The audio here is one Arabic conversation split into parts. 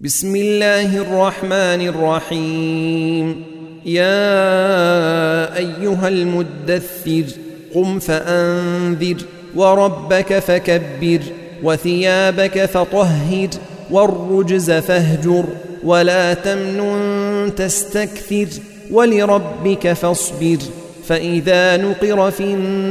بسم الله الرحمن الرحيم. يا أيها المدثر قم فأنذر وربك فكبر وثيابك فطهر والرجز فاهجر ولا تمنن تستكثر ولربك فاصبر فإذا نقر في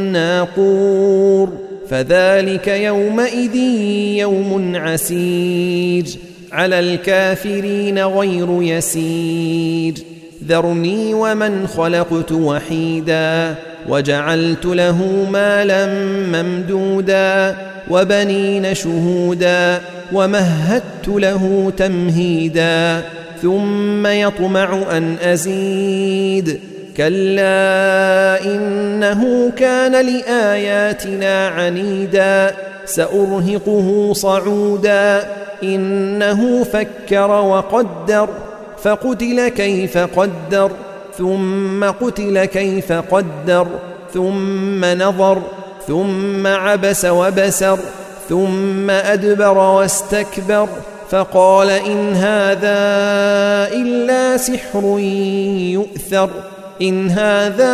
الناقور فذلك يومئذ يوم عسير على الكافرين غير يسير. ذرني ومن خلقت وحيدا وجعلت له مالا ممدودا وبنين شهودا ومهدت له تمهيدا ثم يطمع أن أزيد كلا إنه كان لآياتنا عنيدا سأرهقه صعودا إنه فكر وقدر فقتل كيف قدر ثم قتل كيف قدر ثم نظر ثم عبس وبسر ثم أدبر واستكبر فقال إن هذا إلا سحر يؤثر إن هذا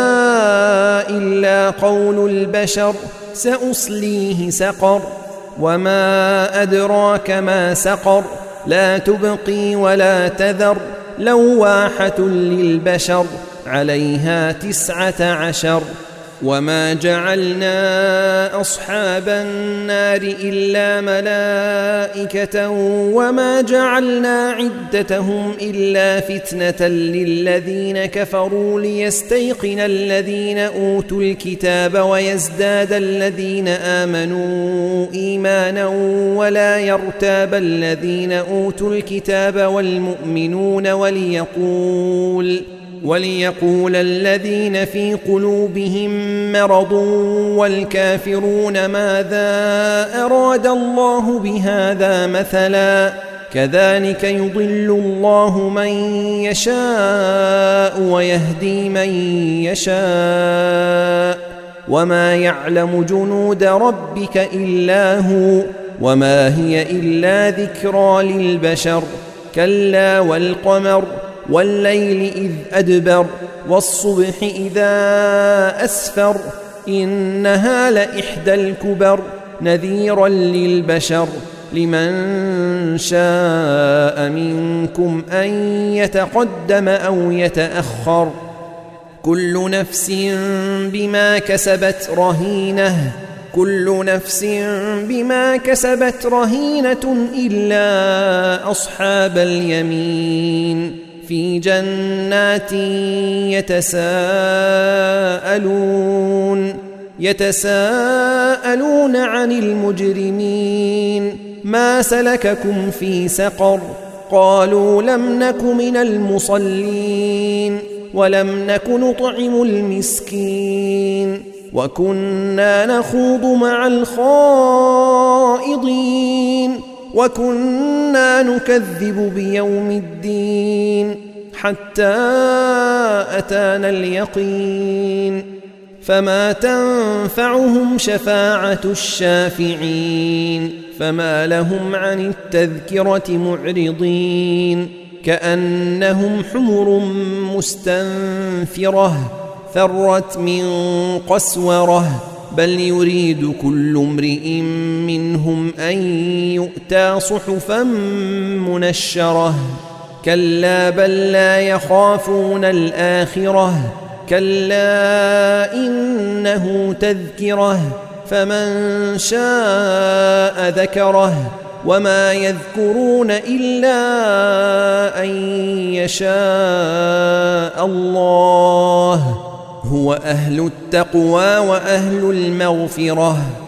إلا قول البشر سأصليه سقر وما أدراك ما سقر لا تبقي ولا تذر لواحة للبشر عليها 19 وما جعلنا أصحاب النار إلا ملائكة وما جعلنا عدتهم إلا فتنة للذين كفروا ليستيقن الذين أوتوا الكتاب ويزداد الذين آمنوا إيمانا ولا يرتاب الذين أوتوا الكتاب والمؤمنون وليقول الذين في قلوبهم مرض والكافرون ماذا أراد الله بهذا مثلا كذلك يضل الله من يشاء ويهدي من يشاء وما يعلم جنود ربك إلا هو وما هي إلا ذكرى للبشر كلا والقمر والليل إذ أدبر والصبح إذا أسفر إنها لإحدى الكبر نذيرا للبشر لمن شاء منكم أن يتقدم أو يتأخر كل نفس بما كسبت رهينة كل نفس بما كسبت رهينة إلا أصحاب اليمين في جنات يتساءلون عن المجرمين ما سلككم في سقر قالوا لم نك من المصلين ولم نك نطعم المسكين وكنا نخوض مع الخائضين وكنا نكذب بيوم الدين حتى أتانا اليقين فما تنفعهم شفاعة الشافعين فما لهم عن التذكرة معرضين كأنهم حمر مستنفرة فرت من قسورة بل يريد كل امرئ منهم أن يؤتى صحفا منشرة كلا بل لا يخافون الآخرة كلا إنه تذكرة فمن شاء ذكره وما يذكرون إلا أن يشاء الله هو أهل التقوى وأهل المغفرة